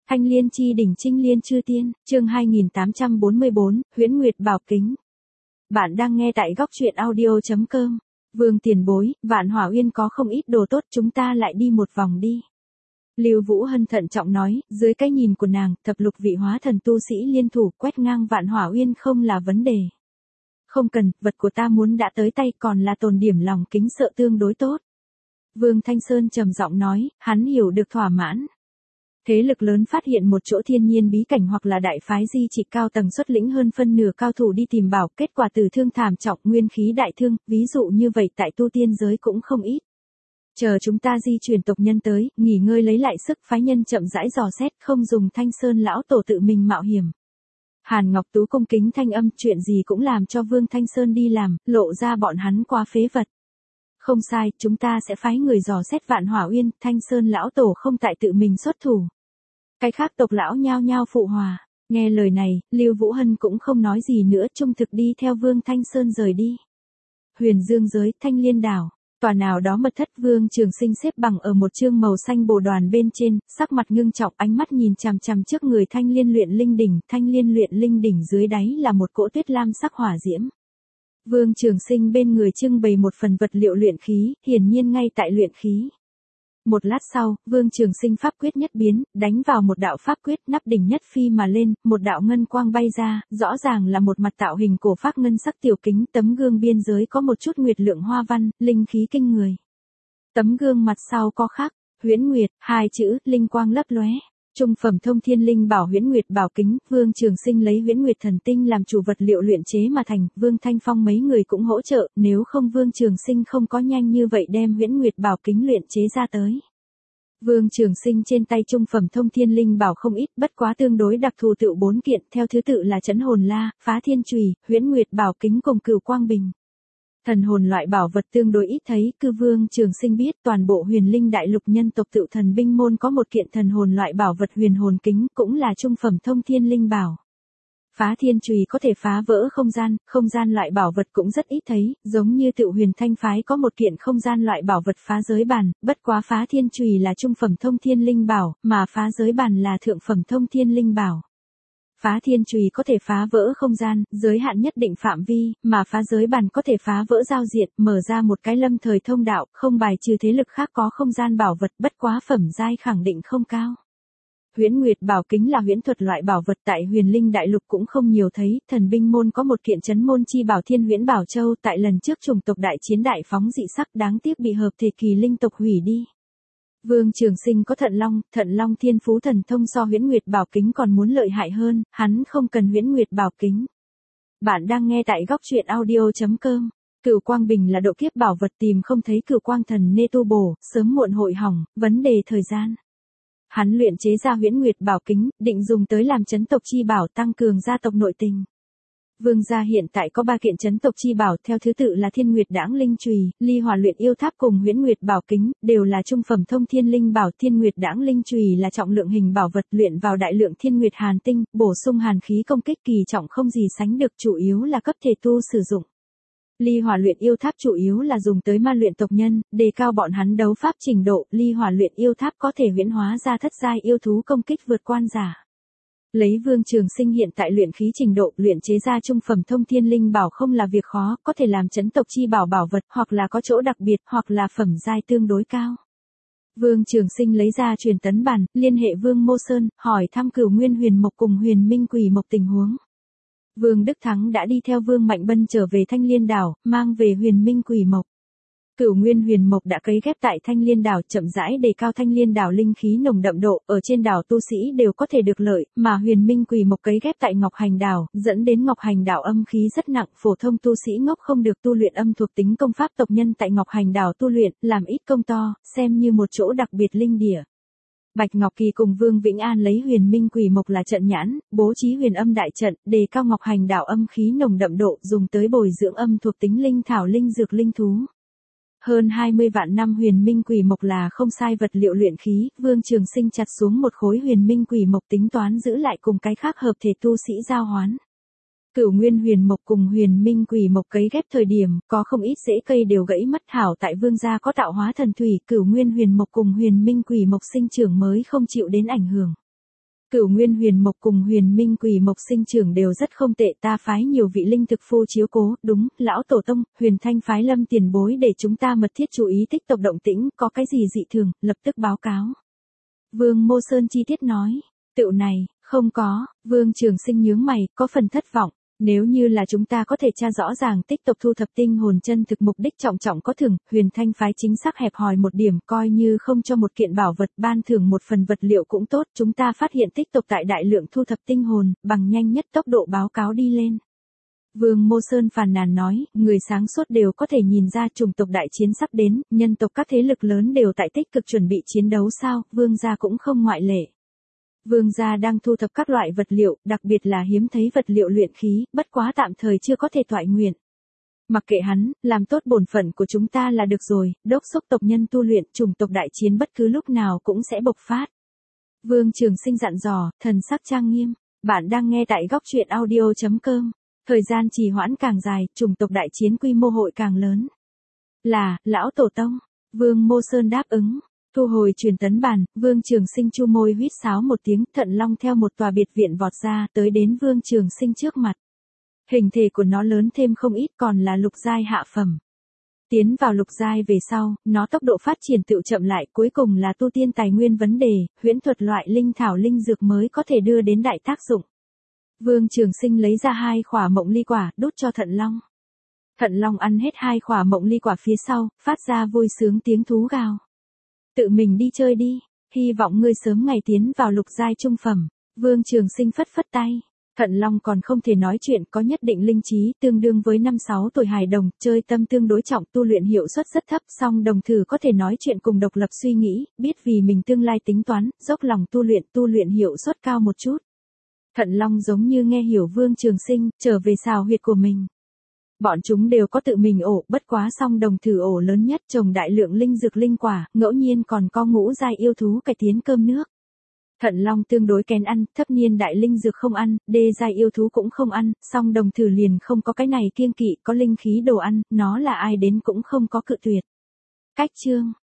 Thanh Liên chi đỉnh Trinh Liên chư tiên, chương 2844, Huyễn Nguyệt Bảo Kính. Bạn đang nghe tại góc truyện audio.com. Vương tiền bối, Vạn Hỏa Uyên có không ít đồ tốt, chúng ta lại đi một vòng đi. Lưu Vũ Hân thận trọng nói, dưới cái nhìn của nàng, thập lục vị hóa thần tu sĩ liên thủ quét ngang Vạn Hỏa Uyên không là vấn đề. Không cần, vật của ta muốn đã tới tay còn là tồn điểm lòng kính sợ tương đối tốt. Vương Thanh Sơn trầm giọng nói, hắn hiểu được thỏa mãn. Thế lực lớn phát hiện một chỗ thiên nhiên bí cảnh hoặc là đại phái di trị cao tầng xuất lĩnh hơn phân nửa cao thủ đi tìm bảo, kết quả tử thương thảm trọng, nguyên khí đại thương, ví dụ như vậy tại tu tiên giới cũng không ít. Chờ chúng ta di chuyển tộc nhân tới, nghỉ ngơi lấy lại sức, phái nhân chậm rãi dò xét, không dùng Thanh Sơn lão tổ tự mình mạo hiểm. Hàn Ngọc Tú cung kính thanh âm, chuyện gì cũng làm cho Vương Thanh Sơn đi làm, lộ ra bọn hắn quá phế vật. Không sai, chúng ta sẽ phái người dò xét Vạn Hỏa Uyên, Thanh Sơn lão tổ không tại tự mình xuất thủ. Cái khác tộc lão nhao nhao phụ hòa. Nghe lời này, Lưu Vũ Hân cũng không nói gì nữa, trung thực đi theo Vương Thanh Sơn rời đi. Huyền Dương giới, Thanh Liên đảo, tòa nào đó mật thất. Vương Trường Sinh xếp bằng ở một chương màu xanh bồ đoàn bên trên, sắc mặt ngưng trọng, ánh mắt nhìn chằm chằm trước người Thanh Liên luyện linh đỉnh. Thanh Liên luyện linh đỉnh dưới đáy là một cỗ tuyết lam sắc hỏa diễm. Vương Trường Sinh bên người trưng bày một phần vật liệu luyện khí, hiển nhiên ngay tại luyện khí. Một lát sau, Vương Trường Sinh pháp quyết nhất biến, đánh vào một đạo pháp quyết, nắp đỉnh nhất phi mà lên, một đạo ngân quang bay ra, rõ ràng là một mặt tạo hình cổ phác ngân sắc tiểu kính, tấm gương biên giới có một chút nguyệt lượng hoa văn, linh khí kinh người. Tấm gương mặt sau có khắc, Huyễn Nguyệt, hai chữ, linh quang lấp lóe. Trung phẩm thông thiên linh bảo Huyễn Nguyệt bảo kính, Vương Trường Sinh lấy Huyễn Nguyệt thần tinh làm chủ vật liệu luyện chế mà thành, Vương Thanh Phong mấy người cũng hỗ trợ, nếu không Vương Trường Sinh không có nhanh như vậy đem Huyễn Nguyệt bảo kính luyện chế ra tới. Vương Trường Sinh trên tay trung phẩm thông thiên linh bảo không ít, bất quá tương đối đặc thù tựu 4 kiện, theo thứ tự là Trấn Hồn La, Phá Thiên Chùy, Huyễn Nguyệt bảo kính cùng Cửu Quang Bình. Thần hồn loại bảo vật tương đối ít thấy, cứ Vương Trường Sinh biết toàn bộ Huyền Linh đại lục nhân tộc tự thần binh môn có một kiện thần hồn loại bảo vật huyền hồn kính, cũng là trung phẩm thông thiên linh bảo. Phá Thiên Chùy có thể phá vỡ không gian loại bảo vật cũng rất ít thấy, giống như tự Huyền Thanh phái có một kiện không gian loại bảo vật phá giới bàn, bất quá Phá Thiên Chùy là trung phẩm thông thiên linh bảo, mà phá giới bàn là thượng phẩm thông thiên linh bảo. Phá Thiên Chùy có thể phá vỡ không gian, giới hạn nhất định phạm vi, mà phá giới bàn có thể phá vỡ giao diện, mở ra một cái lâm thời thông đạo, không bài trừ thế lực khác có không gian bảo vật, bất quá phẩm giai khẳng định không cao. Huyễn Nguyệt bảo kính là huyễn thuật loại bảo vật tại Huyền Linh đại lục cũng không nhiều thấy, thần binh môn có một kiện Trấn Môn chi bảo Thiên Huyễn Bảo Châu, tại lần trước chủng tộc đại chiến đại phóng dị sắc, đáng tiếc bị hợp thể kỳ linh tộc hủy đi. Vương Trường Sinh có Thận Long Thiên Phú thần thông so Huyễn Nguyệt bảo kính còn muốn lợi hại hơn, hắn không cần Huyễn Nguyệt bảo kính. Bạn đang nghe tại góc truyện audio.com. Cửu Quang Bình là độ kiếp bảo vật, tìm không thấy Cửu Quang thần nê tu bổ, sớm muộn hội hỏng, vấn đề thời gian. Hắn luyện chế ra Huyễn Nguyệt bảo kính, định dùng tới làm trấn tộc chi bảo, tăng cường gia tộc nội tình. Vương gia hiện tại có 3 kiện trấn tộc chi bảo, theo thứ tự là Thiên Nguyệt Đãng Linh Chùy, Ly Hỏa Luyện Yêu Tháp cùng Huyễn Nguyệt bảo kính, đều là trung phẩm thông thiên linh bảo. Thiên Nguyệt Đãng Linh Chùy là trọng lượng hình bảo vật, luyện vào đại lượng Thiên Nguyệt Hàn tinh, bổ sung hàn khí công kích kỳ trọng không gì sánh được, chủ yếu là cấp thể tu sử dụng. Ly Hỏa Luyện Yêu Tháp chủ yếu là dùng tới ma luyện tộc nhân, đề cao bọn hắn đấu pháp trình độ. Ly Hỏa Luyện Yêu Tháp có thể huyễn hóa ra thất giai yêu thú công kích vượt quan giả. Lấy Vương Trường Sinh hiện tại luyện khí trình độ, luyện chế ra trung phẩm thông thiên linh bảo không là việc khó, có thể làm trấn tộc chi bảo bảo vật, hoặc là có chỗ đặc biệt, hoặc là phẩm giai tương đối cao. Vương Trường Sinh lấy ra truyền tấn bản, liên hệ Vương Mô Sơn, hỏi thăm Cửu Nguyên Huyền Mộc cùng Huyền Minh Quỷ Mộc tình huống. Vương Đức Thắng đã đi theo Vương Mạnh Bân trở về Thanh Liên đảo, mang về Huyền Minh Quỷ Mộc. Cửu Nguyên Huyền Mộc đã cấy ghép tại Thanh Liên đảo, chậm rãi đề cao Thanh Liên đảo linh khí nồng đậm độ, ở trên đảo tu sĩ đều có thể được lợi, mà Huyền Minh Quỷ Mộc cấy ghép tại Ngọc Hành đảo, dẫn đến Ngọc Hành đảo âm khí rất nặng, phổ thông tu sĩ ngốc không được tu luyện âm thuộc tính công pháp tộc nhân tại Ngọc Hành đảo tu luyện, làm ít công to, xem như một chỗ đặc biệt linh địa. Bạch Ngọc Kỳ cùng Vương Vĩnh An lấy Huyền Minh Quỷ Mộc là trận nhãn, bố trí huyền âm đại trận, đề cao Ngọc Hành đảo âm khí nồng đậm độ, dùng tới bồi dưỡng âm thuộc tính linh thảo linh dược linh thú. Hơn 20 vạn năm Huyền Minh Quỷ Mộc là không sai vật liệu luyện khí, Vương Trường Sinh chặt xuống một khối Huyền Minh Quỷ Mộc tính toán giữ lại cùng cái khác hợp thể tu sĩ giao hoán. Cửu Nguyên Huyền Mộc cùng Huyền Minh Quỷ Mộc cấy ghép thời điểm, có không ít rễ cây đều gãy mất, hảo tại Vương gia có tạo hóa thần thủy, Cửu Nguyên Huyền Mộc cùng Huyền Minh Quỷ Mộc sinh trưởng mới không chịu đến ảnh hưởng. Cửu Nguyên Huyền Mộc cùng Huyền Minh Quỷ Mộc sinh trưởng đều rất không tệ, ta phái nhiều vị linh thực phu chiếu cố, đúng, lão tổ tông, Huyền Thanh phái Lâm tiền bối để chúng ta mật thiết chú ý tích tộc động tĩnh, có cái gì dị thường, lập tức báo cáo. Vương Mô Sơn chi tiết nói, tựu này, không có, Vương Trường Sinh nhướng mày, có phần thất vọng. Nếu như là chúng ta có thể tra rõ ràng tích tộc thu thập tinh hồn chân thực mục đích trọng trọng có thưởng, Huyền Thanh phái chính xác hẹp hòi một điểm, coi như không cho một kiện bảo vật ban thưởng một phần vật liệu cũng tốt, chúng ta phát hiện tích tộc tại đại lượng thu thập tinh hồn, bằng nhanh nhất tốc độ báo cáo đi lên. Vương Mô Sơn phàn nàn nói, người sáng suốt đều có thể nhìn ra chủng tộc đại chiến sắp đến, nhân tộc các thế lực lớn đều tại tích cực chuẩn bị chiến đấu sao, Vương gia cũng không ngoại lệ. Vương gia đang thu thập các loại vật liệu, đặc biệt là hiếm thấy vật liệu luyện khí, bất quá tạm thời chưa có thể toại nguyện. Mặc kệ hắn, làm tốt bổn phận của chúng ta là được rồi, đốc thúc tộc nhân tu luyện, chủng tộc đại chiến bất cứ lúc nào cũng sẽ bộc phát. Vương Trường Sinh dặn dò, thần sắc trang nghiêm, bạn đang nghe tại góc truyện audio.com. Thời gian trì hoãn càng dài, chủng tộc đại chiến quy mô hội càng lớn. Là, lão tổ tông, Vương Mô Sơn đáp ứng. Thu hồi truyền tấn bàn, Vương Trường Sinh chu môi huýt sáo một tiếng, Thận Long theo một tòa biệt viện vọt ra, tới đến Vương Trường Sinh trước mặt. Hình thể của nó lớn thêm không ít, còn là lục giai hạ phẩm. Tiến vào lục giai về sau, nó tốc độ phát triển tự chậm lại, cuối cùng là tu tiên tài nguyên vấn đề, huyễn thuật loại linh thảo linh dược mới có thể đưa đến đại tác dụng. Vương Trường Sinh lấy ra 2 khỏa mộng ly quả, đút cho Thận Long. Thận Long ăn hết 2 khỏa mộng ly quả phía sau, phát ra vui sướng tiếng thú gào. Tự mình đi chơi đi, hy vọng ngươi sớm ngày tiến vào lục giai trung phẩm. Vương Trường Sinh phất phất tay. Thận Long còn không thể nói chuyện, có nhất định linh trí, tương đương với 5-6 tuổi hài đồng, chơi tâm tương đối trọng, tu luyện hiệu suất rất thấp, song đồng thử có thể nói chuyện cùng độc lập suy nghĩ, biết vì mình tương lai tính toán, dốc lòng tu luyện hiệu suất cao một chút. Thận Long giống như nghe hiểu Vương Trường Sinh, trở về xào huyệt của mình. Bọn chúng đều có tự mình ổ, bất quá song đồng thử ổ lớn nhất trồng đại lượng linh dược linh quả, ngẫu nhiên còn có ngũ giai yêu thú cải tiến cơm nước. Thận Long tương đối kén ăn, thấp niên đại linh dược không ăn, đê giai yêu thú cũng không ăn, song đồng thử liền không có cái này kiêng kỵ, có linh khí đồ ăn, nó là ai đến cũng không có cự tuyệt. Cách chương